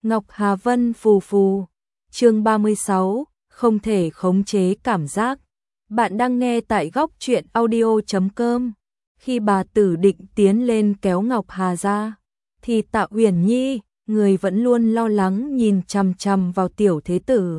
Ngọc Hà Vân phù phù. Chương 36, không thể khống chế cảm giác. Bạn đang nghe tại góc truyện audio.com. Khi bà Tử định tiến lên kéo Ngọc Hà ra, thì Tạ Uyển Nhi, người vẫn luôn lo lắng nhìn chằm chằm vào tiểu thế tử,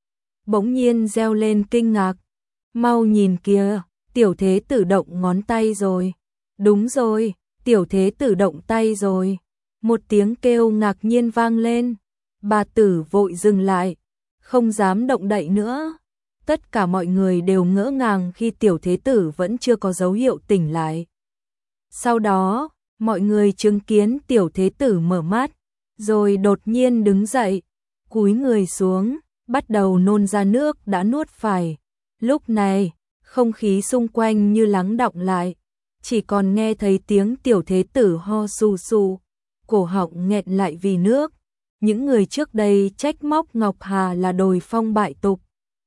bỗng nhiên reo lên kinh ngạc. Mau nhìn kìa, tiểu thế tử động ngón tay rồi. Đúng rồi, tiểu thế tử động tay rồi. Một tiếng kêu ngạc nhiên vang lên. Bà Tử vội dừng lại, không dám động đậy nữa. Tất cả mọi người đều ngỡ ngàng khi tiểu thế tử vẫn chưa có dấu hiệu tỉnh lại. Sau đó, mọi người chứng kiến tiểu thế tử mở mắt, rồi đột nhiên đứng dậy, cúi người xuống, bắt đầu nôn ra nước đã nuốt phải. Lúc này, không khí xung quanh như lắng đọng lại, chỉ còn nghe thấy tiếng tiểu thế tử ho sù sù, cổ họng nghẹn lại vì nước. Những người trước đây trách móc Ngọc Hà là đồi phong bại tục,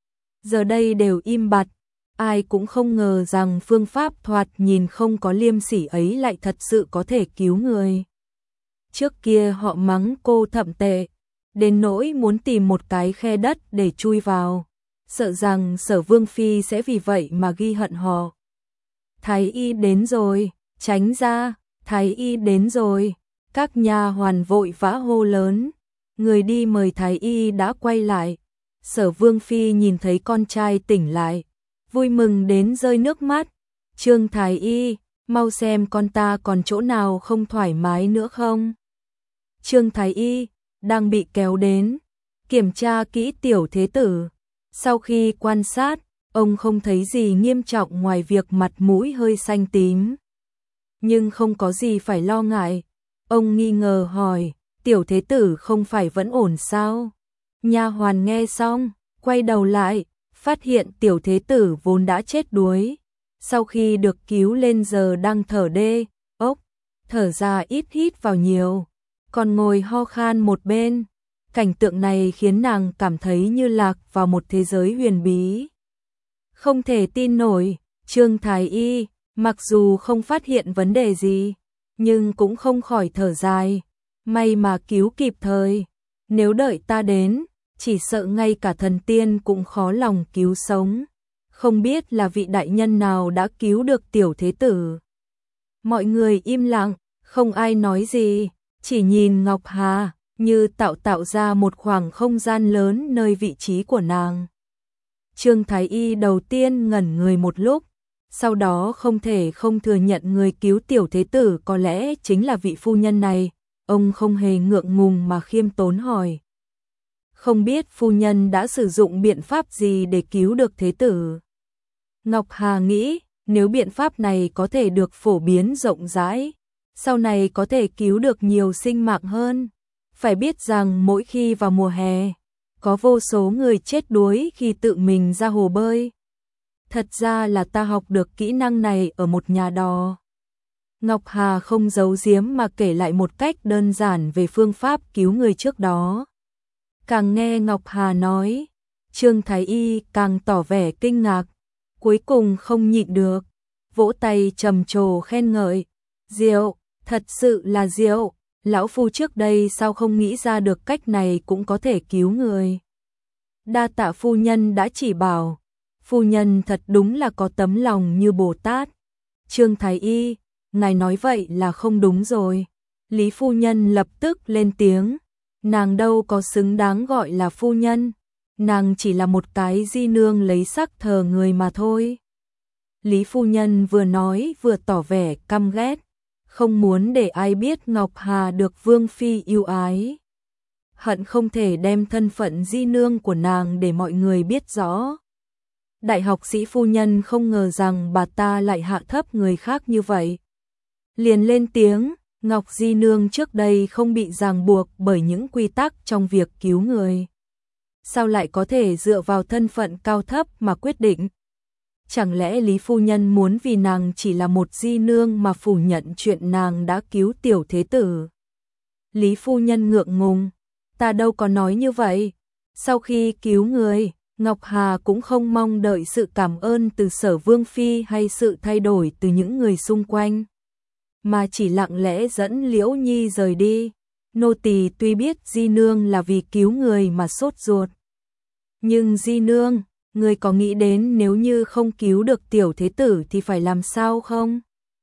giờ đây đều im bặt. Ai cũng không ngờ rằng phương pháp thoạt nhìn không có liêm sỉ ấy lại thật sự có thể cứu người. Trước kia họ mắng cô thậm tệ, đến nỗi muốn tìm một cái khe đất để chui vào, sợ rằng Sở Vương Phi sẽ vì vậy mà ghi hận họ. Thái y đến rồi, tránh ra, thái y đến rồi. Các nha hoàn vội vã hô lớn. Người đi mời thái y đã quay lại. Sở Vương Phi nhìn thấy con trai tỉnh lại, vui mừng đến rơi nước mắt. Trương thái y, mau xem con ta còn chỗ nào không thoải mái nữa không. Trương thái y đang bị kéo đến, kiểm tra kỹ tiểu thế tử. Sau khi quan sát, ông không thấy gì nghiêm trọng ngoài việc mặt mũi hơi xanh tím. Nhưng không có gì phải lo ngại. Ông nghi ngờ hỏi, tiểu thế tử không phải vẫn ổn sao? Nha hoàn nghe xong, quay đầu lại, phát hiện tiểu thế tử vốn đã chết đuối. Sau khi được cứu lên giờ đang thở đê, ốc, thở ra ít hít vào nhiều, còn ngồi ho khan một bên. Cảnh tượng này khiến nàng cảm thấy như lạc vào một thế giới huyền bí. Không thể tin nổi, Trương thái y, mặc dù không phát hiện vấn đề gì, nhưng cũng không khỏi thở dài. May mà cứu kịp thời, nếu đợi ta đến, chỉ sợ ngay cả thần tiên cũng khó lòng cứu sống. Không biết là vị đại nhân nào đã cứu được tiểu thế tử. Mọi người im lặng, không ai nói gì, chỉ nhìn Ngọc Hà, như tạo ra một khoảng không gian lớn nơi vị trí của nàng. Trương thái y đầu tiên ngẩn người một lúc, sau đó không thể không thừa nhận người cứu tiểu thế tử có lẽ chính là vị phu nhân này. Ông không hề ngượng ngùng mà khiêm tốn hỏi. Không biết phu nhân đã sử dụng biện pháp gì để cứu được thế tử? Ngọc Hà nghĩ, nếu biện pháp này có thể được phổ biến rộng rãi, sau này có thể cứu được nhiều sinh mạng hơn. Phải biết rằng mỗi khi vào mùa hè, có vô số người chết đuối khi tự mình ra hồ bơi. Thật ra là ta học được kỹ năng này ở một nhà đò. Ngọc Hà không giấu giếm mà kể lại một cách đơn giản về phương pháp cứu người trước đó. Càng nghe Ngọc Hà nói, Trương thái y càng tỏ vẻ kinh ngạc, cuối cùng không nhịn được, vỗ tay trầm trồ khen ngợi. Diệu, thật sự là diệu, lão phu trước đây sao không nghĩ ra được cách này cũng có thể cứu người. Đa tạ phu nhân đã chỉ bảo, phu nhân thật đúng là có tấm lòng như Bồ Tát. Trương thái y, ngài nói vậy là không đúng rồi. Lý phu nhân lập tức lên tiếng, nàng đâu có xứng đáng gọi là phu nhân, nàng chỉ là một cái di nương lấy sắc thờ người mà thôi. Lý phu nhân vừa nói vừa tỏ vẻ căm ghét, không muốn để ai biết Ngọc Hà được Vương Phi yêu ái. Hận không thể đem thân phận di nương của nàng để mọi người biết rõ. Đại học sĩ phu nhân không ngờ rằng bà ta lại hạ thấp người khác như vậy. Liền lên tiếng, Ngọc di nương trước đây không bị ràng buộc bởi những quy tắc trong việc cứu người. Sao lại có thể dựa vào thân phận cao thấp mà quyết định? Chẳng lẽ Lý phu nhân muốn vì nàng chỉ là một di nương mà phủ nhận chuyện nàng đã cứu tiểu thế tử? Lý phu nhân ngượng ngùng, ta đâu có nói như vậy. Sau khi cứu người, Ngọc Hà cũng không mong đợi sự cảm ơn từ Sở Vương Phi hay sự thay đổi từ những người xung quanh, mà chỉ lặng lẽ dẫn Liễu Nhi rời đi. nô tỳ tuy biết Di nương là vì cứu người mà sốt ruột. Nhưng Di nương, người có nghĩ đến nếu như không cứu được tiểu thế tử thì phải làm sao không?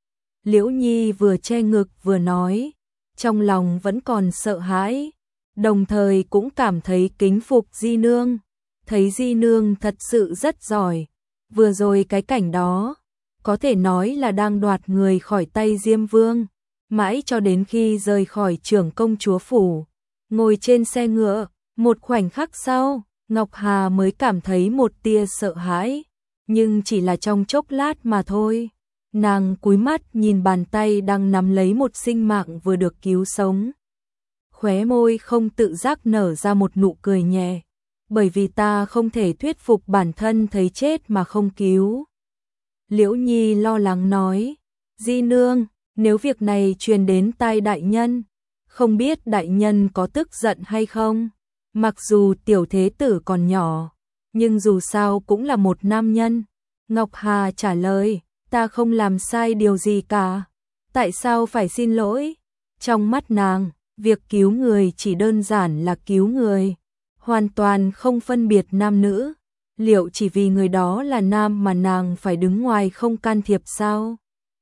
Liễu Nhi vừa che ngực vừa nói, trong lòng vẫn còn sợ hãi, đồng thời cũng cảm thấy kính phục Di nương, thấy Di nương thật sự rất giỏi. Vừa rồi cái cảnh đó, có thể nói là đang đoạt người khỏi tay Diêm Vương, mãi cho đến khi rời khỏi trưởng công chúa phủ, ngồi trên xe ngựa, một khoảnh khắc sau, Ngọc Hà mới cảm thấy một tia sợ hãi, nhưng chỉ là trong chốc lát mà thôi. Nàng cúi mắt nhìn bàn tay đang nắm lấy một sinh mạng vừa được cứu sống. Khóe môi không tự giác nở ra một nụ cười nhẹ, bởi vì ta không thể thuyết phục bản thân thấy chết mà không cứu. Liễu Nhi lo lắng nói, Di nương, nếu việc này truyền đến tai đại nhân, không biết đại nhân có tức giận hay không? Mặc dù tiểu thế tử còn nhỏ, nhưng dù sao cũng là một nam nhân. Ngọc Hà trả lời, ta không làm sai điều gì cả. Tại sao phải xin lỗi? Trong mắt nàng, việc cứu người chỉ đơn giản là cứu người, hoàn toàn không phân biệt nam nữ. Liệu chỉ vì người đó là nam mà nàng phải đứng ngoài không can thiệp sao?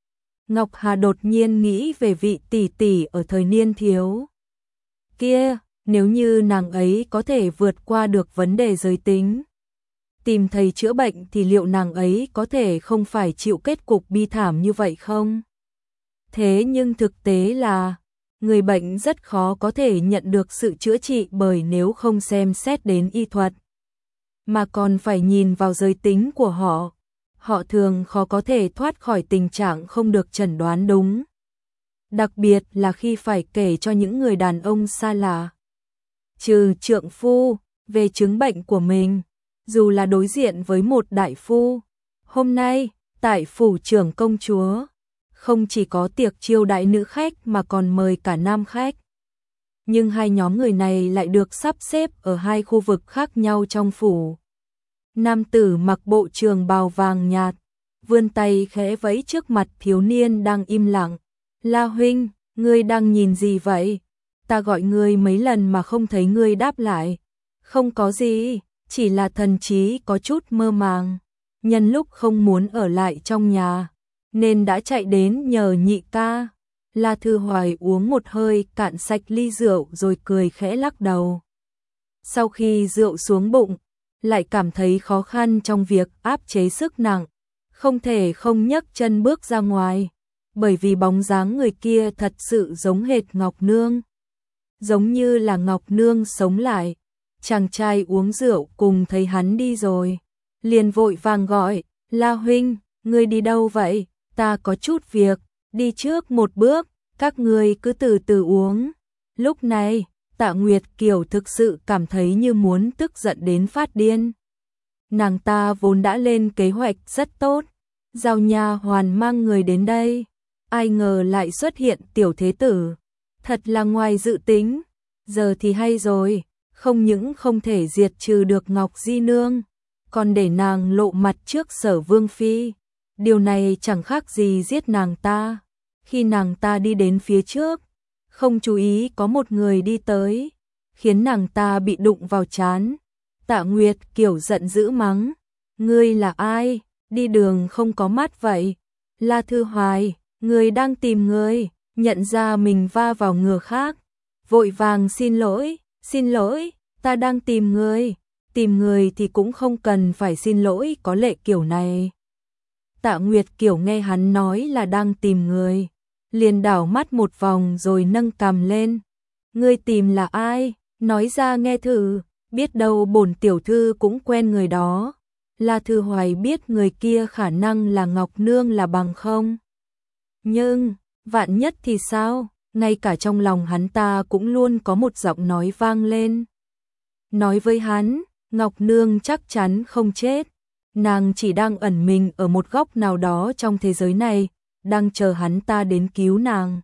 Ngọc Hà đột nhiên nghĩ về vị tỷ tỷ ở thời niên thiếu kia, nếu như nàng ấy có thể vượt qua được vấn đề giới tính, tìm thầy chữa bệnh thì liệu nàng ấy có thể không phải chịu kết cục bi thảm như vậy không? Thế nhưng thực tế là, người bệnh rất khó có thể nhận được sự chữa trị bởi nếu không xem xét đến y thuật, mà còn phải nhìn vào giới tính của họ. Họ thường khó có thể thoát khỏi tình trạng không được chẩn đoán đúng. Đặc biệt là khi phải kể cho những người đàn ông xa lạ, trừ trượng phu, về chứng bệnh của mình, dù là đối diện với một đại phu. Hôm nay, tại phủ trưởng công chúa, không chỉ có tiệc chiêu đãi nữ khách mà còn mời cả nam khách. Nhưng hai nhóm người này lại được sắp xếp ở hai khu vực khác nhau trong phủ. Nam tử mặc bộ trường bào vàng nhạt, vươn tay khẽ vẫy trước mặt thiếu niên đang im lặng. La huynh, ngươi đang nhìn gì vậy? Ta gọi ngươi mấy lần mà không thấy ngươi đáp lại. Không có gì, chỉ là thần trí có chút mơ màng. Nhân lúc không muốn ở lại trong nhà, nên đã chạy đến nhờ nhị ca. La Thư Hoài uống một hơi cạn sạch ly rượu rồi cười khẽ lắc đầu. Sau khi rượu xuống bụng, lại cảm thấy khó khăn trong việc áp chế sức nặng, không thể không nhấc chân bước ra ngoài, bởi vì bóng dáng người kia thật sự giống hệt Ngọc Nương. Giống như là Ngọc Nương sống lại. Chàng trai uống rượu cùng thấy hắn đi rồi, liền vội vàng gọi, La huynh, ngươi đi đâu vậy? Ta có chút việc, đi trước một bước, các ngươi cứ từ từ uống. Lúc này, Tạ Nguyệt Kiều thực sự cảm thấy như muốn tức giận đến phát điên. Nàng ta vốn đã lên kế hoạch rất tốt, giao nha hoàn mang người đến đây, ai ngờ lại xuất hiện tiểu thế tử, thật là ngoài dự tính. Giờ thì hay rồi, không những không thể diệt trừ được Ngọc Di nương, còn để nàng lộ mặt trước Sở Vương phi. Điều này chẳng khác gì giết nàng ta. Khi nàng ta đi đến phía trước, không chú ý có một người đi tới, khiến nàng ta bị đụng vào trán. Tạ Nguyệt Kiều giận dữ mắng, ngươi là ai, đi đường không có mắt vậy? La Thư Hoài, người đang tìm người, nhận ra mình va vào người khác, vội vàng xin lỗi, ta đang tìm người thì cũng không cần phải xin lỗi có lệ kiểu này. Tạ Nguyệt Kiều nghe hắn nói là đang tìm người, liền đảo mắt một vòng rồi nâng cằm lên. Ngươi tìm là ai? Nói ra nghe thử, biết đâu bổn tiểu thư cũng quen người đó. La Thư Hoài biết người kia khả năng là Ngọc Nương là bằng không. Nhưng, vạn nhất thì sao? Ngay cả trong lòng hắn ta cũng luôn có một giọng nói vang lên. Nói với hắn, Ngọc Nương chắc chắn không chết. Nàng chỉ đang ẩn mình ở một góc nào đó trong thế giới này, đang chờ hắn ta đến cứu nàng.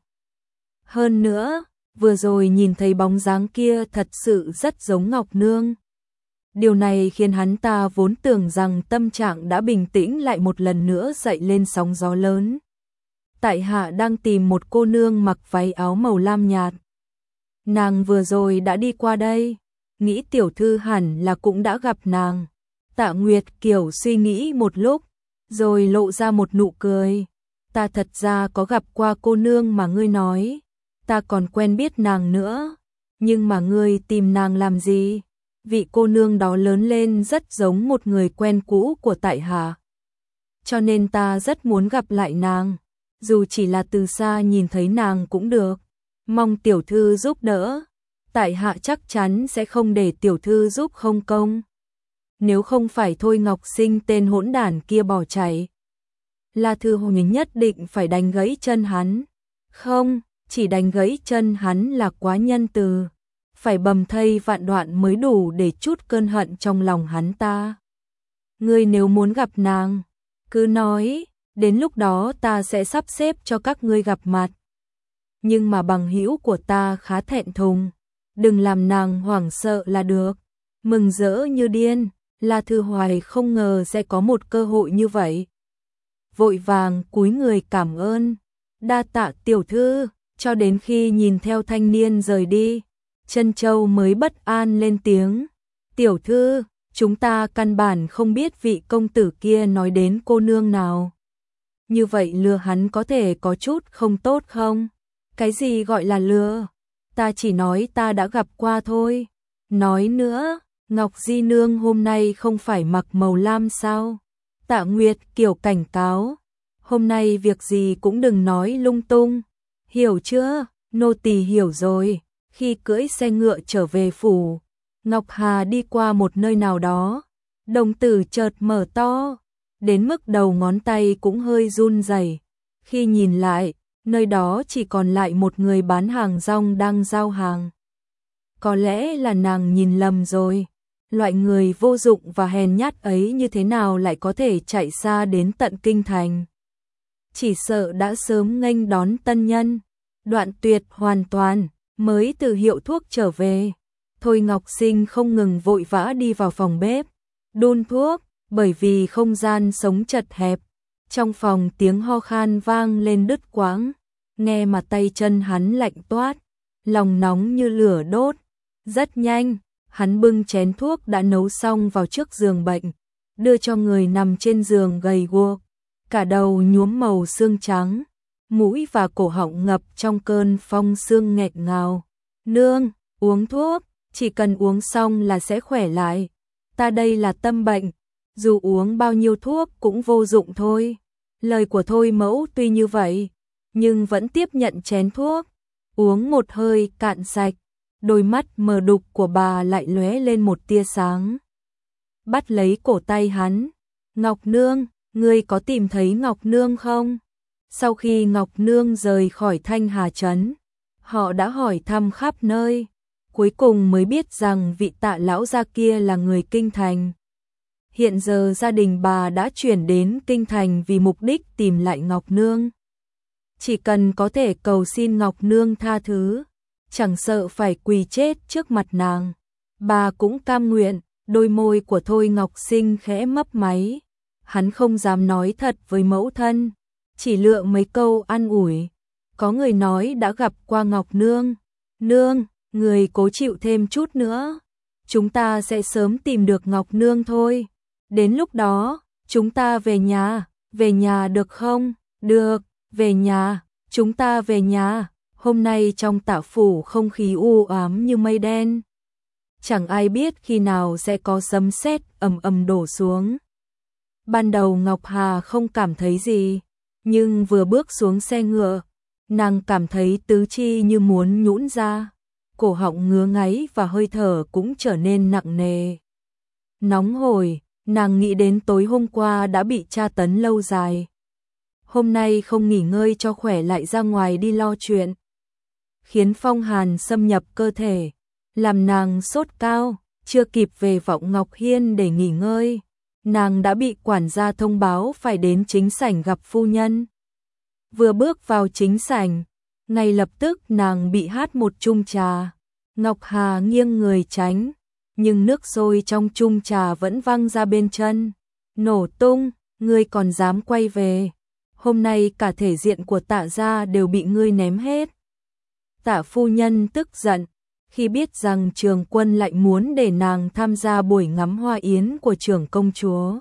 Hơn nữa, vừa rồi nhìn thấy bóng dáng kia thật sự rất giống Ngọc Nương. Điều này khiến hắn ta vốn tưởng rằng tâm trạng đã bình tĩnh lại một lần nữa dậy lên sóng gió lớn. Tại hạ đang tìm một cô nương mặc váy áo màu lam nhạt. nàng vừa rồi đã đi qua đây, nghĩ tiểu thư hẳn là cũng đã gặp nàng. Tạ Nguyệt Kiều suy nghĩ một lúc, rồi lộ ra một nụ cười. Ta thật ra có gặp qua cô nương mà ngươi nói, ta còn quen biết nàng nữa, nhưng mà ngươi tìm nàng làm gì? Vị cô nương đó lớn lên rất giống một người quen cũ của tại hạ, cho nên ta rất muốn gặp lại nàng, dù chỉ là từ xa nhìn thấy nàng cũng được. Mong tiểu thư giúp đỡ, tại hạ chắc chắn sẽ không để tiểu thư giúp không công. Nếu không phải Thôi Ngọc Sinh tên hỗn đản kia bỏ chạy, La Thư Hồng nhất định phải đánh gãy chân hắn. Không, chỉ đánh gãy chân hắn là quá nhân từ, phải bầm thây vạn đoạn mới đủ để trút cơn hận trong lòng hắn ta. Ngươi nếu muốn gặp nàng, cứ nói, đến lúc đó ta sẽ sắp xếp cho các ngươi gặp mặt. Nhưng mà bằng hữu của ta khá thẹn thùng, đừng làm nàng hoảng sợ là được. Mừng rỡ như điên, La Thư Hoài không ngờ sẽ có một cơ hội như vậy. Vội vàng cúi người cảm ơn, đa tạ tiểu thư, cho đến khi nhìn theo thanh niên rời đi, Trân Châu mới bất an lên tiếng. Tiểu thư, chúng ta căn bản không biết vị công tử kia nói đến cô nương nào. Như vậy lừa hắn có thể có chút không tốt không? Cái gì gọi là lừa? Ta chỉ nói ta đã gặp qua thôi. Nói nữa, Ngọc Di Nương hôm nay không phải mặc màu lam sao? Tạ Nguyệt Kiều cảnh cáo, hôm nay việc gì cũng đừng nói lung tung. Hiểu chưa? Nô tỳ hiểu rồi. Khi cưỡi xe ngựa trở về phủ, Ngọc Hà đi qua một nơi nào đó, đồng tử chợt mở to, đến mức đầu ngón tay cũng hơi run rẩy. Khi nhìn lại, nơi đó chỉ còn lại một người bán hàng rong đang giao hàng. Có lẽ là nàng nhìn lầm rồi, loại người vô dụng và hèn nhát ấy như thế nào lại có thể chạy xa đến tận kinh thành. Chỉ sợ đã sớm nghênh đón tân nhân, đoạn tuyệt hoàn toàn, mới từ hiệu thuốc trở về. Thôi Ngọc Sinh không ngừng vội vã đi vào phòng bếp, đun thuốc, bởi vì không gian sống chật hẹp. Trong phòng tiếng ho khan vang lên đứt quãng, nghe mà tay chân hắn lạnh toát, lòng nóng như lửa đốt. Rất nhanh, hắn bưng chén thuốc đã nấu xong vào trước giường bệnh, đưa cho người nằm trên giường gầy guộc, cả đầu nhuốm màu xương trắng, mũi và cổ họng ngập trong cơn phong sương nghẹt ngào. Nương, uống thuốc, chỉ cần uống xong là sẽ khỏe lại. Ta đây là tâm bệnh, dù uống bao nhiêu thuốc cũng vô dụng thôi. Lời của Thôi mẫu tuy như vậy, nhưng vẫn tiếp nhận chén thuốc, uống một hơi cạn sạch. Đôi mắt mờ đục của bà lại lóe lên một tia sáng. Bắt lấy cổ tay hắn. Ngọc Nương, ngươi có tìm thấy Ngọc Nương không? Sau khi Ngọc Nương rời khỏi Thanh Hà Trấn, họ đã hỏi thăm khắp nơi, cuối cùng mới biết rằng vị Tạ lão gia kia là người kinh thành. Hiện giờ gia đình bà đã chuyển đến kinh thành vì mục đích tìm lại Ngọc Nương. Chỉ cần có thể cầu xin Ngọc Nương tha thứ, chẳng sợ phải quỳ chết trước mặt nàng, bà cũng cam nguyện. Đôi môi của Thôi Ngọc Sinh khẽ mấp máy, hắn không dám nói thật với mẫu thân, chỉ lựa mấy câu an ủi. Có người nói đã gặp qua Ngọc Nương. Nương, người cố chịu thêm chút nữa, chúng ta sẽ sớm tìm được Ngọc Nương thôi. Đến lúc đó, chúng ta về nhà được không? Được, về nhà, chúng ta về nhà. Hôm nay trong Tạ phủ không khí u ám như mây đen. Chẳng ai biết khi nào sẽ có sấm sét ầm ầm đổ xuống. Ban đầu Ngọc Hà không cảm thấy gì, nhưng vừa bước xuống xe ngựa, nàng cảm thấy tứ chi như muốn nhũn ra, cổ họng ngứa ngáy và hơi thở cũng trở nên nặng nề. Nóng hổi, nàng nghĩ đến tối hôm qua đã bị tra tấn lâu dài. Hôm nay không nghỉ ngơi cho khỏe lại ra ngoài đi lo chuyện, khiến phong hàn xâm nhập cơ thể, làm nàng sốt cao, chưa kịp về Vọng Ngọc Hiên để nghỉ ngơi, nàng đã bị quản gia thông báo phải đến chính sảnh gặp phu nhân. Vừa bước vào chính sảnh, ngay lập tức nàng bị hát một chung trà. Ngọc Hà nghiêng người tránh, nhưng nước sôi trong chung trà vẫn văng ra bên chân. Nổ tung, ngươi còn dám quay về? Hôm nay cả thể diện của Tạ gia đều bị ngươi ném hết. Tạ phu nhân tức giận, Khi biết rằng Trường Quân lại muốn để nàng tham gia buổi ngắm hoa yến của trưởng công chúa,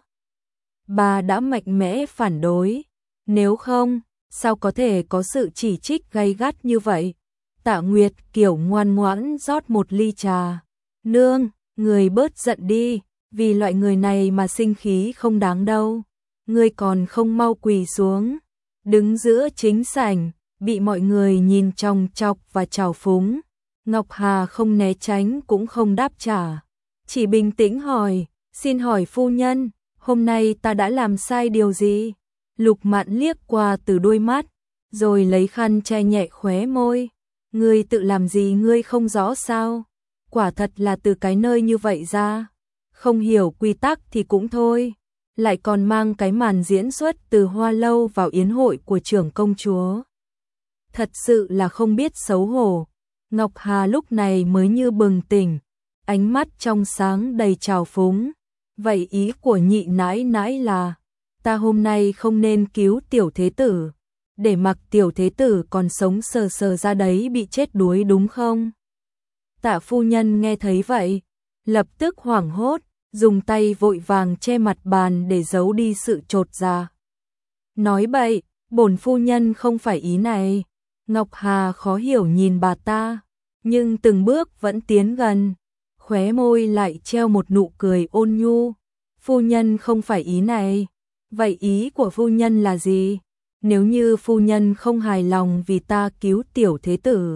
bà đã mạnh mẽ phản đối. Nếu không, sao có thể có sự chỉ trích gay gắt như vậy? Tạ Nguyệt Kiểu ngoan ngoãn rót một ly trà. Nương, người bớt giận đi, vì loại người này mà sinh khí không đáng đâu. Ngươi còn không mau quỳ xuống. Đứng giữa chính sảnh, bị mọi người nhìn chòng chọc và trào phúng. Ngọc Hà không né tránh cũng không đáp trả. Chỉ bình tĩnh hỏi, xin hỏi phu nhân, hôm nay ta đã làm sai điều gì? Lục Mạn liếc qua từ đôi mắt, rồi lấy khăn che nhẹ khóe môi. Ngươi tự làm gì ngươi không rõ sao? Quả thật là từ cái nơi như vậy ra. Không hiểu quy tắc thì cũng thôi. Lại còn mang cái màn diễn xuất từ hoa lâu vào yến hội của trưởng công chúa. Thật sự là không biết xấu hổ. Ngọc Hà lúc này mới như bừng tỉnh, ánh mắt trong sáng đầy trào phúng. Vậy ý của nhị nãi nãi là, ta hôm nay không nên cứu tiểu thế tử, để mặc tiểu thế tử còn sống sờ sờ ra đấy bị chết đuối đúng không? Tạ phu nhân nghe thấy vậy, lập tức hoảng hốt, dùng tay vội vàng che mặt bàn để giấu đi sự chột dạ. Nói bậy, bổn phu nhân không phải ý này. Ngọc Hà khó hiểu nhìn bà ta, nhưng từng bước vẫn tiến gần, khóe môi lại treo một nụ cười ôn nhu. Phu nhân không phải ý này. Vậy ý của phu nhân là gì? Nếu như phu nhân không hài lòng vì ta cứu tiểu thế tử,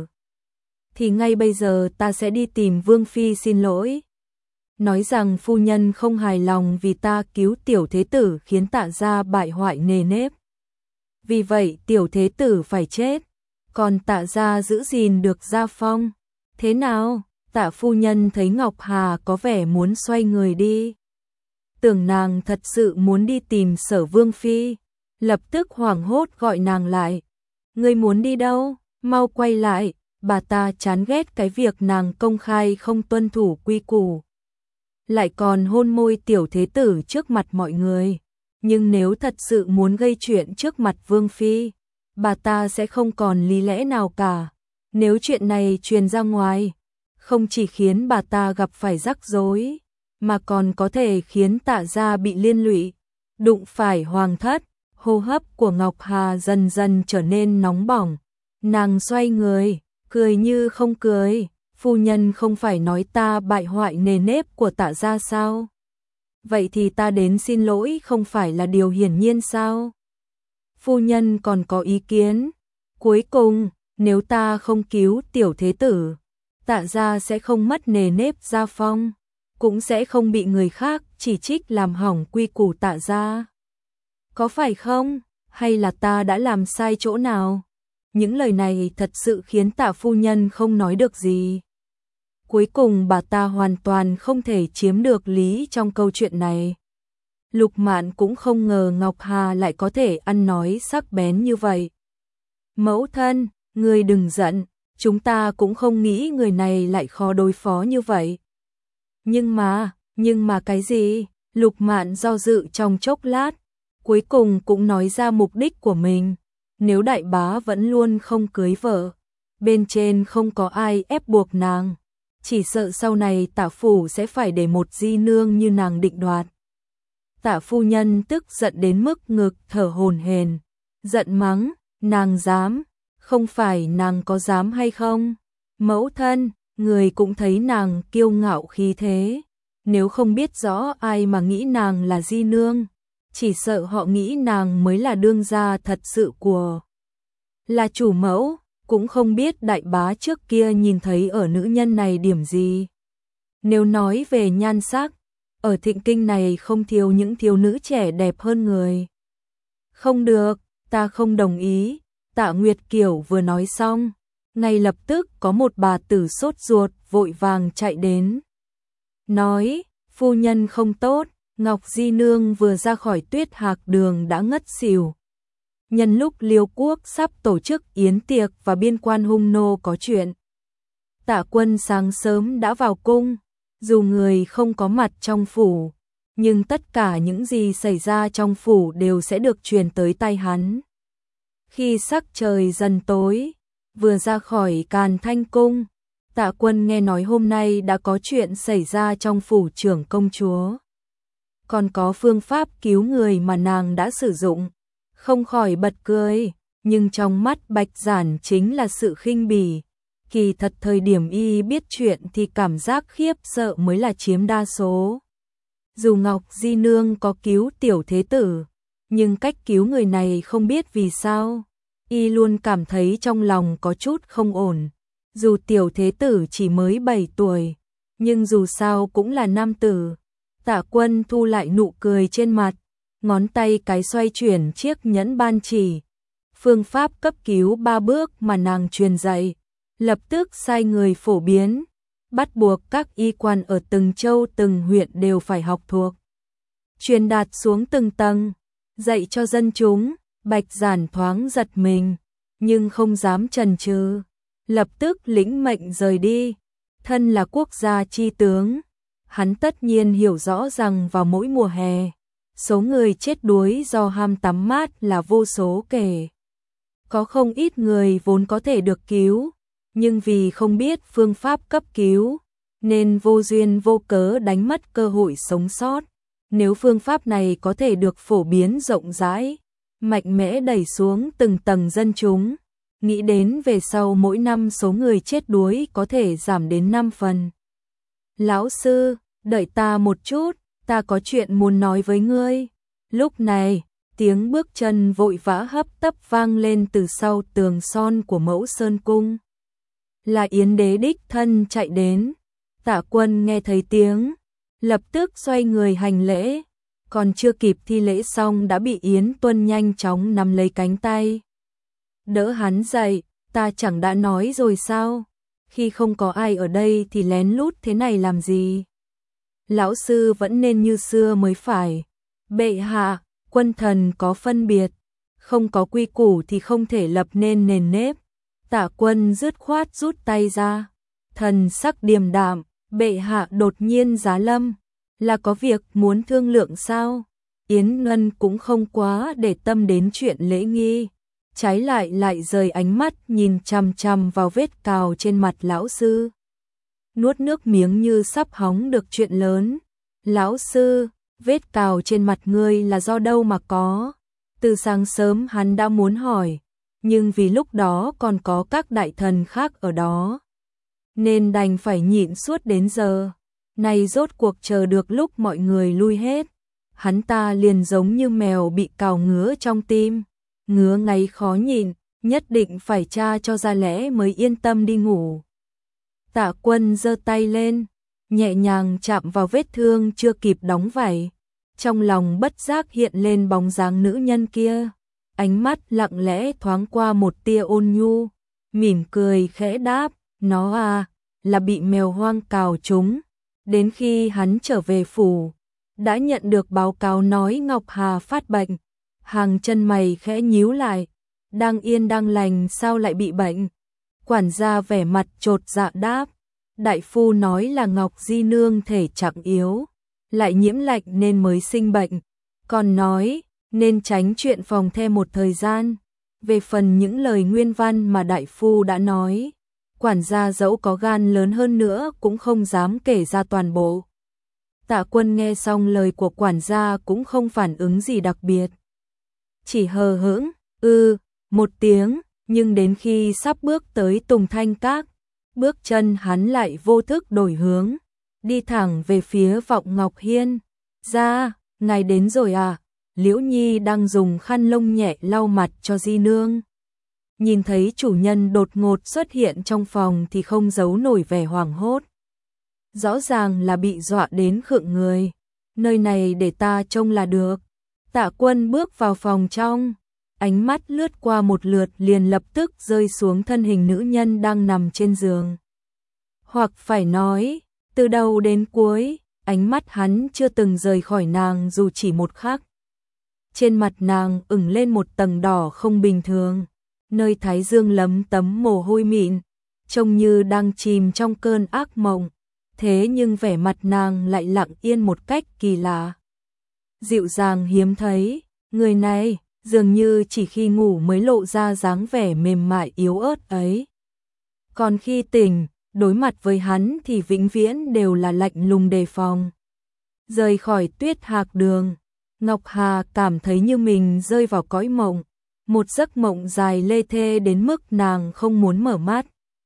thì ngay bây giờ ta sẽ đi tìm Vương Phi xin lỗi. Nói rằng phu nhân không hài lòng vì ta cứu tiểu thế tử khiến Tạ gia bại hoại nề nếp. Vì vậy tiểu thế tử phải chết, còn Tạ gia giữ gìn được gia phong. Thế nào? Tạ phu nhân thấy Ngọc Hà có vẻ muốn xoay người đi, tưởng nàng thật sự muốn đi tìm Sở Vương Phi, lập tức hoảng hốt gọi nàng lại. Ngươi muốn đi đâu? Mau quay lại. Bà ta chán ghét cái việc nàng công khai không tuân thủ quy củ, lại còn hôn môi tiểu thế tử trước mặt mọi người. Nhưng nếu thật sự muốn gây chuyện trước mặt Vương Phi, bà ta sẽ không còn lý lẽ nào cả. Nếu chuyện này truyền ra ngoài, không chỉ khiến bà ta gặp phải rắc rối, mà còn có thể khiến Tạ gia bị liên lụy. Đụng phải hoàng thất, hô hấp của Ngọc Hà dần dần trở nên nóng bỏng. Nàng xoay người, cười như không cười. Phu nhân không phải nói ta bại hoại nề nếp của Tạ gia sao? Vậy thì ta đến xin lỗi không phải là điều hiển nhiên sao? Phu nhân còn có ý kiến. Cuối cùng, nếu ta không cứu tiểu thế tử, Tạ gia sẽ không mất nề nếp gia phong, cũng sẽ không bị người khác chỉ trích làm hỏng quy củ Tạ gia. Có phải không? Hay là ta đã làm sai chỗ nào? Những lời này thật sự khiến Tạ phu nhân không nói được gì. Cuối cùng bà ta hoàn toàn không thể chiếm được lý trong câu chuyện này. Lục Mạn cũng không ngờ Ngọc Hà lại có thể ăn nói sắc bén như vậy. Mẫu thân, ngươi đừng giận, chúng ta cũng không nghĩ người này lại khó đối phó như vậy. Nhưng mà cái gì? Lục Mạn do dự trong chốc lát, cuối cùng cũng nói ra mục đích của mình. Nếu đại bá vẫn luôn không cưới vợ, bên trên không có ai ép buộc nàng, chỉ sợ sau này Tạ phủ sẽ phải để một di nương như nàng định đoạt. Tạ phu nhân tức giận đến mức ngực thở hổn hển, giận mắng, nàng dám, không phải nàng có dám hay không? Mẫu thân, người cũng thấy nàng kiêu ngạo khí thế, nếu không biết rõ ai mà nghĩ nàng là di nương, chỉ sợ họ nghĩ nàng mới là đương gia thật sự của là chủ mẫu. Cũng không biết đại bá trước kia nhìn thấy ở nữ nhân này điểm gì. Nếu nói về nhan sắc, ở Thịnh Kinh này không thiếu những thiếu nữ trẻ đẹp hơn người. Không được, ta không đồng ý. Tạ Nguyệt Kiểu vừa nói xong, ngay lập tức có một bà tử sốt ruột vội vàng chạy đến. Nói, phu nhân không tốt, Ngọc Di Nương vừa ra khỏi Tuyết Hạc Đường đã ngất xỉu. Nhân lúc Liêu quốc sắp tổ chức yến tiệc và biên quan hung nô có chuyện, Tạ Quân sáng sớm đã vào cung, dù người không có mặt trong phủ, nhưng tất cả những gì xảy ra trong phủ đều sẽ được truyền tới tai hắn. Khi sắc trời dần tối, vừa ra khỏi Càn Thanh cung, Tạ Quân nghe nói hôm nay đã có chuyện xảy ra trong phủ trưởng công chúa. Còn có phương pháp cứu người mà nàng đã sử dụng, không khỏi bật cười, nhưng trong mắt Bạch Giản chính là sự khinh bỉ. Kỳ thật thời điểm y biết chuyện thì cảm giác khiếp sợ mới là chiếm đa số. Dù Ngọc Di Nương có cứu tiểu thế tử, nhưng cách cứu người này không biết vì sao, y luôn cảm thấy trong lòng có chút không ổn. Dù tiểu thế tử chỉ mới 7 tuổi, nhưng dù sao cũng là nam tử. Tạ Quân thu lại nụ cười trên mặt, ngón tay cái xoay chuyển chiếc nhẫn ban chỉ. Phương pháp cấp cứu 3 bước mà nàng truyền dạy, lập tức sai người phổ biến, bắt buộc các y quan ở từng châu từng huyện đều phải học thuộc. Truyền đạt xuống từng tầng, dạy cho dân chúng. Bạch Giản thoáng giật mình, nhưng không dám chần chừ, lập tức lĩnh mệnh rời đi. Thân là quốc gia chi tướng, hắn tất nhiên hiểu rõ rằng vào mỗi mùa hè, số người chết đuối do ham tắm mát là vô số kể. Có không ít người vốn có thể được cứu, nhưng vì không biết phương pháp cấp cứu, nên vô duyên vô cớ đánh mất cơ hội sống sót. Nếu phương pháp này có thể được phổ biến rộng rãi, mạnh mẽ đẩy xuống từng tầng dân chúng, nghĩ đến về sau mỗi năm số người chết đuối có thể giảm đến 5 phần. Lão sư, đợi ta một chút, ta có chuyện muốn nói với ngươi. Lúc này, tiếng bước chân vội vã hấp tấp vang lên từ sau tường son của Mẫu Sơn Cung. Là Yến Đế đích thân chạy đến. Tạ Quân nghe thấy tiếng, lập tức xoay người hành lễ, còn chưa kịp thi lễ xong đã bị Yến Tuân nhanh chóng nắm lấy cánh tay. Đỡ hắn dậy, ta chẳng đã nói rồi sao, khi không có ai ở đây thì lén lút thế này làm gì? Lão sư vẫn nên như xưa mới phải. Bệ hạ, quân thần có phân biệt, không có quy củ thì không thể lập nên nền nếp. Tạ Quân dứt khoát rút tay ra, thần sắc điềm đạm. Bệ hạ đột nhiên giá lâm, là có việc muốn thương lượng sao? Yến Ngân cũng không quá để tâm đến chuyện lễ nghi, trái lại rời ánh mắt nhìn chằm chằm vào vết cào trên mặt lão sư. Nuốt nước miếng như sắp hóng được chuyện lớn. Lão sư, vết cào trên mặt ngươi là do đâu mà có? Từ sáng sớm hắn đã muốn hỏi, nhưng vì lúc đó còn có các đại thần khác ở đó, nên đành phải nhịn suốt đến giờ. Này rốt cuộc chờ được lúc mọi người lui hết, hắn ta liền giống như mèo bị cào ngứa trong tim, ngứa ngáy khó nhịn, nhất định phải tra cho ra lẽ mới yên tâm đi ngủ. Tạ Quân giơ tay lên, nhẹ nhàng chạm vào vết thương chưa kịp đóng vảy, trong lòng bất giác hiện lên bóng dáng nữ nhân kia, ánh mắt lặng lẽ thoáng qua một tia ôn nhu, mỉm cười khẽ đáp, nó à, là bị mèo hoang cào trúng. Đến khi hắn trở về phủ, đã nhận được báo cáo nói Ngọc Hà phát bệnh, hàng chân mày khẽ nhíu lại, đang yên đang lành sao lại bị bệnh? Quản gia vẻ mặt chột dạ đáp, đại phu nói là Ngọc Di Nương thể trạng yếu, lại nhiễm lạnh nên mới sinh bệnh, còn nói nên tránh chuyện phòng the một thời gian. Về phần những lời nguyên văn mà đại phu đã nói, quản gia dẫu có gan lớn hơn nữa cũng không dám kể ra toàn bộ. Tạ Quân nghe xong lời của quản gia cũng không phản ứng gì đặc biệt, chỉ hờ hững, một tiếng, nhưng đến khi sắp bước tới Tùng Thanh Các, bước chân hắn lại vô thức đổi hướng, đi thẳng về phía Vọng Ngọc Hiên. Ra, ngài đến rồi à? Liễu Nhi đang dùng khăn lông nhẹ lau mặt cho Di Nương. Nhìn thấy chủ nhân đột ngột xuất hiện trong phòng thì không giấu nổi vẻ hoảng hốt. Rõ ràng là bị dọa đến khựng người. Nơi này để ta trông là được. Tạ Quân bước vào phòng trong, ánh mắt lướt qua một lượt liền lập tức rơi xuống thân hình nữ nhân đang nằm trên giường. Hoặc phải nói, từ đầu đến cuối, ánh mắt hắn chưa từng rời khỏi nàng dù chỉ một khắc. Trên mặt nàng ửng lên một tầng đỏ không bình thường, nơi thái dương lấm tấm mồ hôi mịn, trông như đang chìm trong cơn ác mộng, thế nhưng vẻ mặt nàng lại lặng yên một cách kỳ lạ. Dịu dàng hiếm thấy, người này dường như chỉ khi ngủ mới lộ ra dáng vẻ mềm mại yếu ớt ấy. Còn khi tỉnh, đối mặt với hắn thì vĩnh viễn đều là lạnh lùng đề phòng. Rời khỏi Tuyết Hạc Đường, Ngọc Hà cảm thấy như mình rơi vào cõi mộng, một giấc mộng dài lê thê đến mức nàng không muốn mở mắt.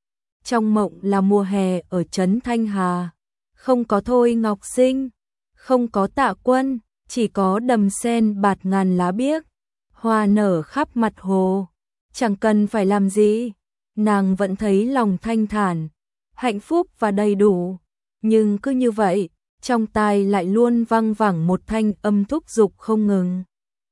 Trong mộng là mùa hè ở trấn Thanh Hà, không có Thôi Ngọc Sinh, không có Tạ Quân, chỉ có đầm sen bạt ngàn lá biếc, hoa nở khắp mặt hồ. Chẳng cần phải làm gì, nàng vẫn thấy lòng thanh thản, hạnh phúc và đầy đủ. Nhưng cứ như vậy, trong tai lại luôn văng vẳng một thanh âm thúc giục không ngừng.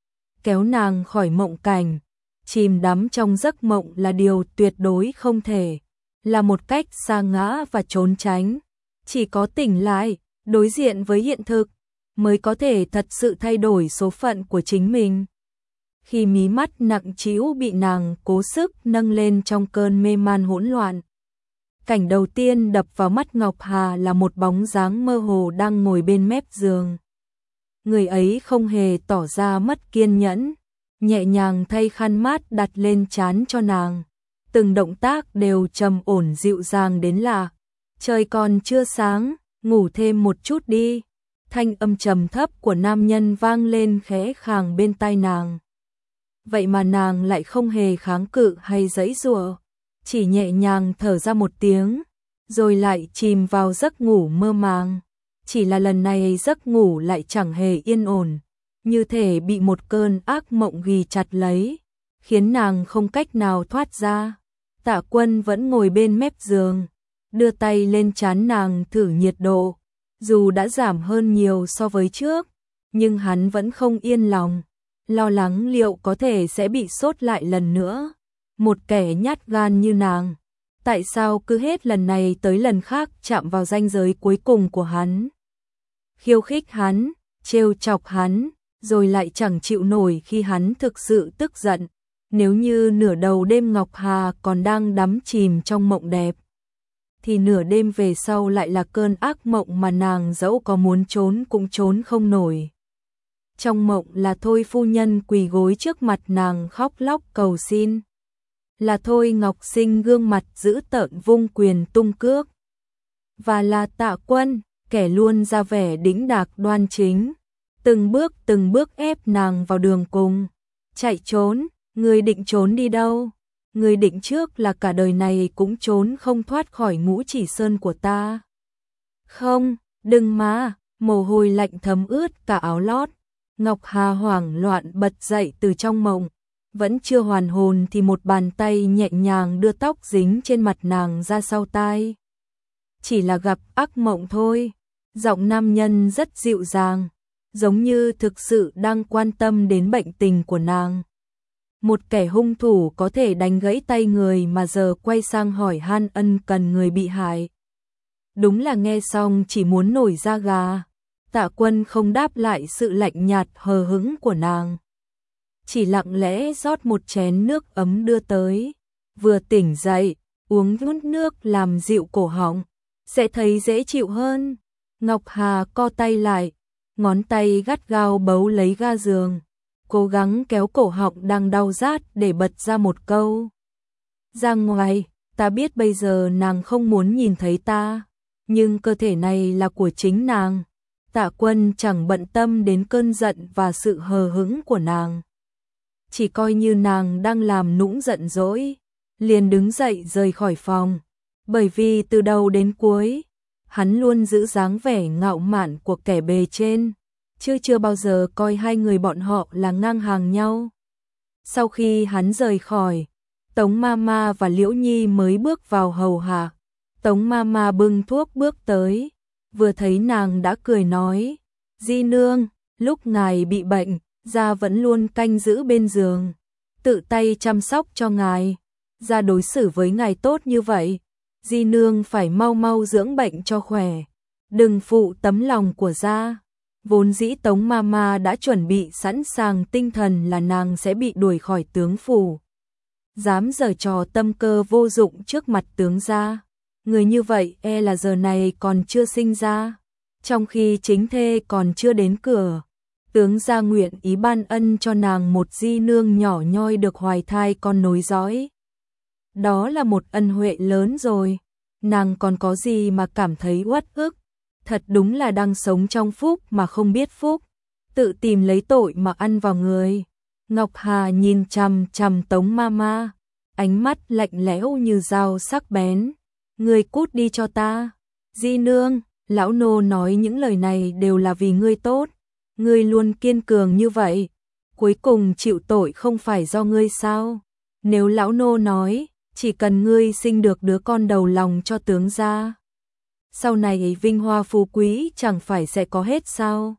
Kéo nàng khỏi mộng cảnh, chìm đắm trong giấc mộng là điều tuyệt đối không thể, là một cách sa ngã và trốn tránh. Chỉ có tỉnh lại, đối diện với hiện thực, mới có thể thật sự thay đổi số phận của chính mình. Khi mí mắt nặng trĩu bị nàng cố sức nâng lên trong cơn mê man hỗn loạn, cảnh đầu tiên đập vào mắt Ngọc Hà là một bóng dáng mơ hồ đang ngồi bên mép giường. Người ấy không hề tỏ ra mất kiên nhẫn, nhẹ nhàng thay khăn mát đặt lên trán cho nàng. Từng động tác đều trầm ổn dịu dàng đến lạ. Trời còn chưa sáng, ngủ thêm một chút đi. Thanh âm trầm thấp của nam nhân vang lên khẽ khàng bên tai nàng. Vậy mà nàng lại không hề kháng cự hay giãy giụa, chỉ nhẹ nhàng thở ra một tiếng, rồi lại chìm vào giấc ngủ mơ màng. Chỉ là lần này giấc ngủ lại chẳng hề yên ổn, như thể bị một cơn ác mộng ghì chặt lấy, khiến nàng không cách nào thoát ra. Tạ Quân vẫn ngồi bên mép giường, đưa tay lên trán nàng thử nhiệt độ. Dù đã giảm hơn nhiều so với trước, nhưng hắn vẫn không yên lòng, lo lắng liệu có thể sẽ bị sốt lại lần nữa. Một kẻ nhát gan như nàng, tại sao cứ hết lần này tới lần khác chạm vào ranh giới cuối cùng của hắn? Khiêu khích hắn, trêu chọc hắn, rồi lại chẳng chịu nổi khi hắn thực sự tức giận. Nếu như nửa đầu đêm Ngọc Hà còn đang đắm chìm trong mộng đẹp, thì nửa đêm về sau lại là cơn ác mộng mà nàng dẫu có muốn trốn cũng trốn không nổi. Trong mộng là Thôi phu nhân quỳ gối trước mặt nàng khóc lóc cầu xin. Là Thôi Ngọc Sinh gương mặt dữ tợn vung quyền tung cước. Và là Tạ Quân, kẻ luôn ra vẻ đĩnh đạc đoan chính, từng bước ép nàng vào đường cùng. Chạy trốn, người định trốn đi đâu? Người định trước là cả đời này cũng trốn không thoát khỏi Ngũ Chỉ Sơn của ta. Không, đừng mà, mồ hôi lạnh thấm ướt cả áo lót. Ngọc Hà hoảng loạn bật dậy từ trong mộng, vẫn chưa hoàn hồn thì một bàn tay nhẹ nhàng đưa tóc dính trên mặt nàng ra sau tai. Chỉ là gặp ác mộng thôi, giọng nam nhân rất dịu dàng, giống như thực sự đang quan tâm đến bệnh tình của nàng. Một kẻ hung thủ có thể đánh gãy tay người mà giờ quay sang hỏi han ân cần người bị hại. Đúng là nghe xong chỉ muốn nổi da gà. Tạ Quân không đáp lại sự lạnh nhạt hờ hững của nàng, chỉ lặng lẽ rót một chén nước ấm đưa tới. Vừa tỉnh dậy, uống chút nước làm dịu cổ họng, sẽ thấy dễ chịu hơn. Ngọc Hà co tay lại, ngón tay gắt gao bấu lấy ga giường, cố gắng kéo cổ họng đang đau rát để bật ra một câu. Ra ngoài, ta biết bây giờ nàng không muốn nhìn thấy ta, nhưng cơ thể này là của chính nàng. Tạ Quân chẳng bận tâm đến cơn giận và sự hờ hững của nàng, chỉ coi như nàng đang làm nũng giận dỗi, liền đứng dậy rời khỏi phòng. Bởi vì từ đầu đến cuối, hắn luôn giữ dáng vẻ ngạo mạn của kẻ bề trên, chứ chưa bao giờ coi hai người bọn họ là ngang hàng nhau. Sau khi hắn rời khỏi, Tống Mama và Liễu Nhi mới bước vào hầu hạ. Tống Mama bưng thuốc bước tới, vừa thấy nàng đã cười nói: "Di nương, lúc ngài bị bệnh, gia vẫn luôn canh giữ bên giường, tự tay chăm sóc cho ngài. Gia đối xử với ngài tốt như vậy, Di nương phải mau mau dưỡng bệnh cho khỏe, đừng phụ tấm lòng của gia." Vốn dĩ Tống Mama đã chuẩn bị sẵn sàng tinh thần là nàng sẽ bị đuổi khỏi tướng phủ, dám giở trò tâm cơ vô dụng trước mặt tướng gia. Người như vậy e là giờ này còn chưa sinh ra, trong khi chính thê còn chưa đến cửa. Tướng gia nguyện ý ban ân cho nàng một di nương nhỏ nhoi được hoài thai con nối dõi. Đó là một ân huệ lớn rồi. nàng còn có gì mà cảm thấy uất ức, thật đúng là đang sống trong phúc mà không biết phúc, tự tìm lấy tội mà ăn vào người. Ngọc Hà nhìn chằm chằm Tống Mama, ánh mắt lạnh lẽo như dao sắc bén. Ngươi cút đi cho ta. Di nương, lão nô nói những lời này đều là vì ngươi tốt. Ngươi luôn kiên cường như vậy, cuối cùng chịu tội không phải do ngươi sao? Nếu lão nô nói, chỉ cần ngươi sinh được đứa con đầu lòng cho tướng gia, sau này vinh hoa phú quý chẳng phải sẽ có hết sao?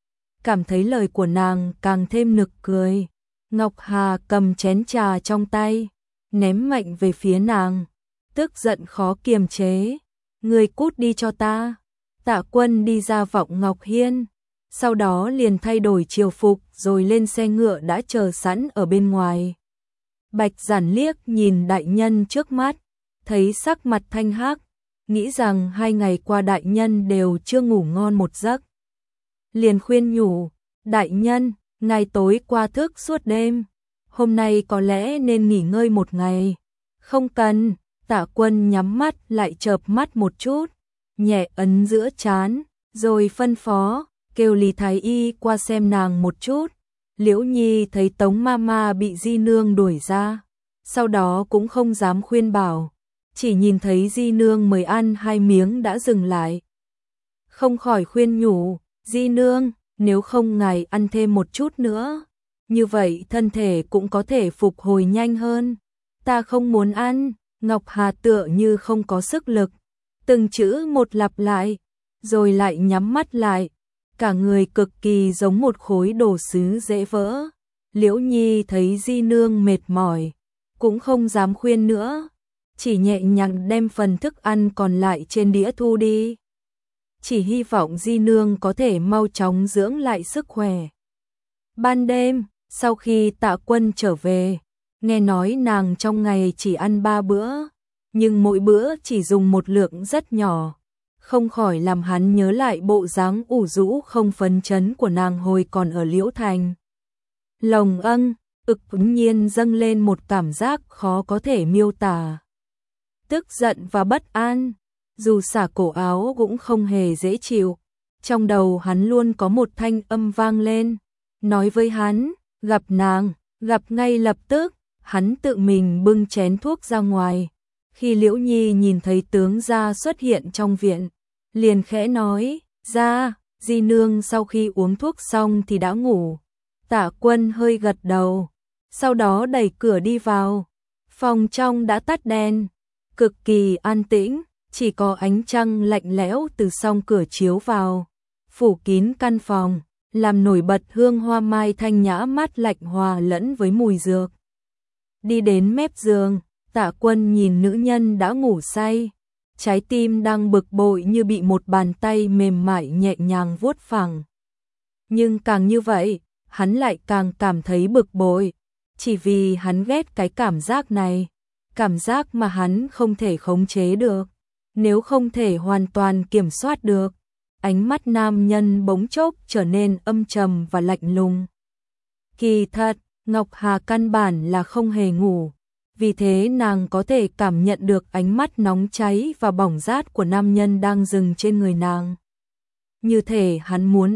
Cảm thấy lời của nàng càng thêm nực cười. Ngọc Hà cầm chén trà trong tay, ném mạnh về phía nàng, tức giận khó kiềm chế. Ngươi cút đi cho ta. Tạ Quân đi ra vọng Ngọc Hiên, sau đó liền thay đổi triều phục rồi lên xe ngựa đã chờ sẵn ở bên ngoài. Bạch Giản liếc nhìn đại nhân trước mắt, thấy sắc mặt thanh hắc, nghĩ rằng 2 ngày qua đại nhân đều chưa ngủ ngon một giấc. Liền khuyên nhủ, đại nhân, ngày tối qua thức suốt đêm, hôm nay có lẽ nên nghỉ ngơi một ngày. Không cần. Tạ Quân nhắm mắt lại chợp mắt một chút, nhẹ ấn giữa trán, rồi phân phó, kêu Lý Thái Y qua xem nàng một chút. Liễu Nhi thấy Tống Mama bị Di Nương đuổi ra, sau đó cũng không dám khuyên bảo, chỉ nhìn thấy Di Nương mới ăn 2 miếng đã dừng lại. Không khỏi khuyên nhủ, Di Nương, nếu không ngài ăn thêm một chút nữa, như vậy thân thể cũng có thể phục hồi nhanh hơn. Ta không muốn ăn. Ngọc Hà tựa như không có sức lực, từng chữ một lặp lại, rồi lại nhắm mắt lại, cả người cực kỳ giống một khối đồ sứ dễ vỡ. Liễu Nhi thấy Di Nương mệt mỏi, cũng không dám khuyên nữa, chỉ nhẹ nhàng đem phần thức ăn còn lại trên đĩa thu đi. Chỉ hy vọng Di Nương có thể mau chóng dưỡng lại sức khỏe. Ban đêm, sau khi Tạ Quân trở về, nghe nói nàng trong ngày chỉ ăn 3 bữa, nhưng mỗi bữa chỉ dùng một lượng rất nhỏ, không khỏi làm hắn nhớ lại bộ dáng ủ rũ không phấn chấn của nàng hồi còn ở Liễu Thành. Lòng ứng nhiên dâng lên một cảm giác khó có thể miêu tả. Tức giận và bất an, dù xả cổ áo cũng không hề dễ chịu. Trong đầu hắn luôn có một thanh âm vang lên, nói với hắn, gặp nàng, gặp ngay lập tức. Hắn tự mình bưng chén thuốc ra ngoài. Khi Liễu Nhi nhìn thấy tướng gia xuất hiện trong viện, liền khẽ nói, gia, Di Nương sau khi uống thuốc xong thì đã ngủ. Tạ Quân hơi gật đầu, sau đó đẩy cửa đi vào. Phòng trong đã tắt đèn, cực kỳ an tĩnh, chỉ có ánh trăng lạnh lẽo từ song cửa chiếu vào, phủ kín căn phòng, làm nổi bật hương hoa mai thanh nhã mát lạnh hòa lẫn với mùi dược. Đi đến mép giường, Tạ Quân nhìn nữ nhân đã ngủ say, trái tim đang bực bội như bị một bàn tay mềm mại nhẹ nhàng vuốt phẳng. Nhưng càng như vậy, hắn lại càng cảm thấy bực bội, chỉ vì hắn ghét cái cảm giác này, cảm giác mà hắn không thể khống chế được, nếu không thể hoàn toàn kiểm soát được. Ánh mắt nam nhân bỗng chốc trở nên âm trầm và lạnh lùng. Kỳ thật, Ngọc Hà căn bản là không hề ngủ, vì thế nàng có thể cảm nhận được ánh mắt nóng cháy và bỏng rát của nam nhân đang dừng trên người nàng. Như thể hắn muốn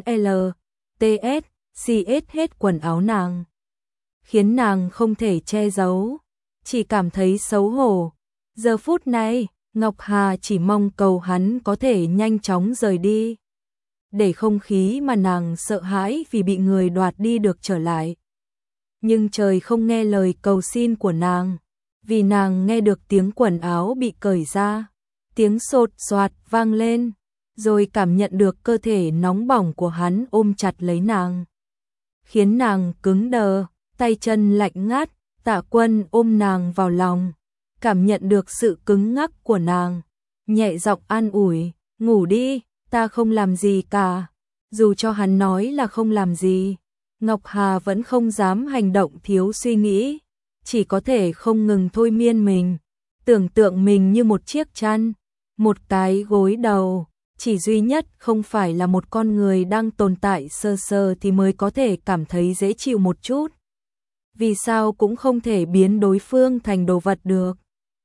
CS hết quần áo nàng, khiến nàng không thể che giấu, chỉ cảm thấy xấu hổ. Giờ phút này, Ngọc Hà chỉ mong cầu hắn có thể nhanh chóng rời đi, để không khí mà nàng sợ hãi vì bị người đoạt đi được trở lại. Nhưng trời không nghe lời cầu xin của nàng, vì nàng nghe được tiếng quần áo bị cởi ra, tiếng sột soạt vang lên, rồi cảm nhận được cơ thể nóng bỏng của hắn ôm chặt lấy nàng, khiến nàng cứng đờ, tay chân lạnh ngắt. Tạ Quân ôm nàng vào lòng, cảm nhận được sự cứng ngắc của nàng, nhẹ giọng an ủi, ngủ đi, ta không làm gì cả. Dù cho hắn nói là không làm gì, Ngọc Hà vẫn không dám hành động thiếu suy nghĩ, chỉ có thể không ngừng thôi miên mình, tưởng tượng mình như một chiếc chăn, một cái gối đầu, chỉ duy nhất không phải là một con người đang tồn tại sơ sơ thì mới có thể cảm thấy dễ chịu một chút. Vì sao cũng không thể biến đối phương thành đồ vật được.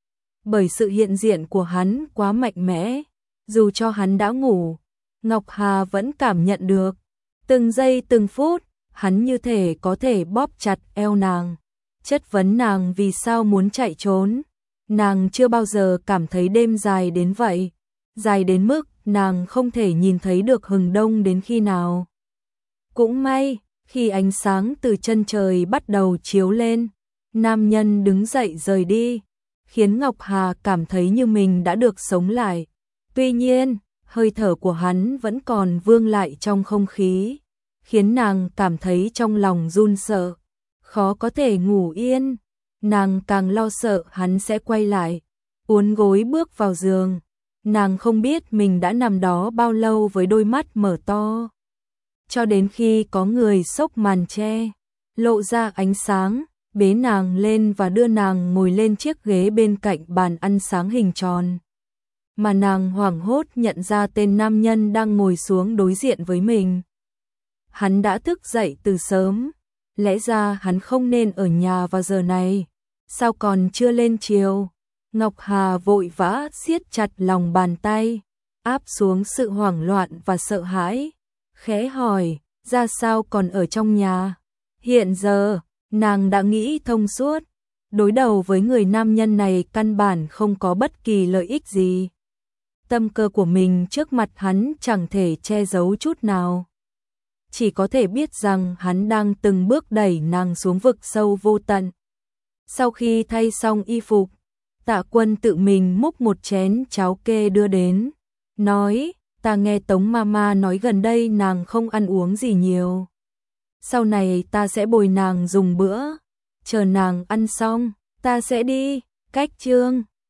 bởi sự hiện diện của hắn quá mạnh mẽ. Dù cho hắn đã ngủ, Ngọc Hà vẫn cảm nhận được. Từng giây từng phút, hắn như thể có thể bóp chặt eo nàng, chất vấn nàng vì sao muốn chạy trốn. Nàng chưa bao giờ cảm thấy đêm dài đến vậy, dài đến mức nàng không thể nhìn thấy được hừng đông đến khi nào. Cũng may, khi ánh sáng từ chân trời bắt đầu chiếu lên, nam nhân đứng dậy rời đi, khiến Ngọc Hà cảm thấy như mình đã được sống lại. Tuy nhiên, hơi thở của hắn vẫn còn vương lại trong không khí, khiến nàng cảm thấy trong lòng run sợ, khó có thể ngủ yên. Nàng càng lo sợ hắn sẽ quay lại, uốn gối bước vào giường. Nàng không biết mình đã nằm đó bao lâu với đôi mắt mở to. Cho đến khi có người xốc màn che, lộ ra ánh sáng, bế nàng lên và đưa nàng ngồi lên chiếc ghế bên cạnh bàn ăn sáng hình tròn. Mà nàng hoảng hốt nhận ra tên nam nhân đang ngồi xuống đối diện với mình. Hắn đã thức dậy từ sớm, lẽ ra hắn không nên ở nhà vào giờ này, sao còn chưa lên chiều. Ngọc Hà vội vã siết chặt lòng bàn tay, áp xuống sự hoảng loạn và sợ hãi, khẽ hỏi, ra sao còn ở trong nhà? Hiện giờ, nàng đã nghĩ thông suốt, đối đầu với người nam nhân này căn bản không có bất kỳ lợi ích gì. Tâm cơ của mình trước mặt hắn chẳng thể che giấu chút nào. Chỉ có thể biết rằng hắn đang từng bước đẩy nàng xuống vực sâu vô tận. Sau khi thay xong y phục, Tạ Quân tự mình múc một chén cháo kê đưa đến, nói, ta nghe Tống Mama nói gần đây nàng không ăn uống gì nhiều. Sau này ta sẽ bồi nàng dùng bữa, chờ nàng ăn xong, ta sẽ đi. Cách chương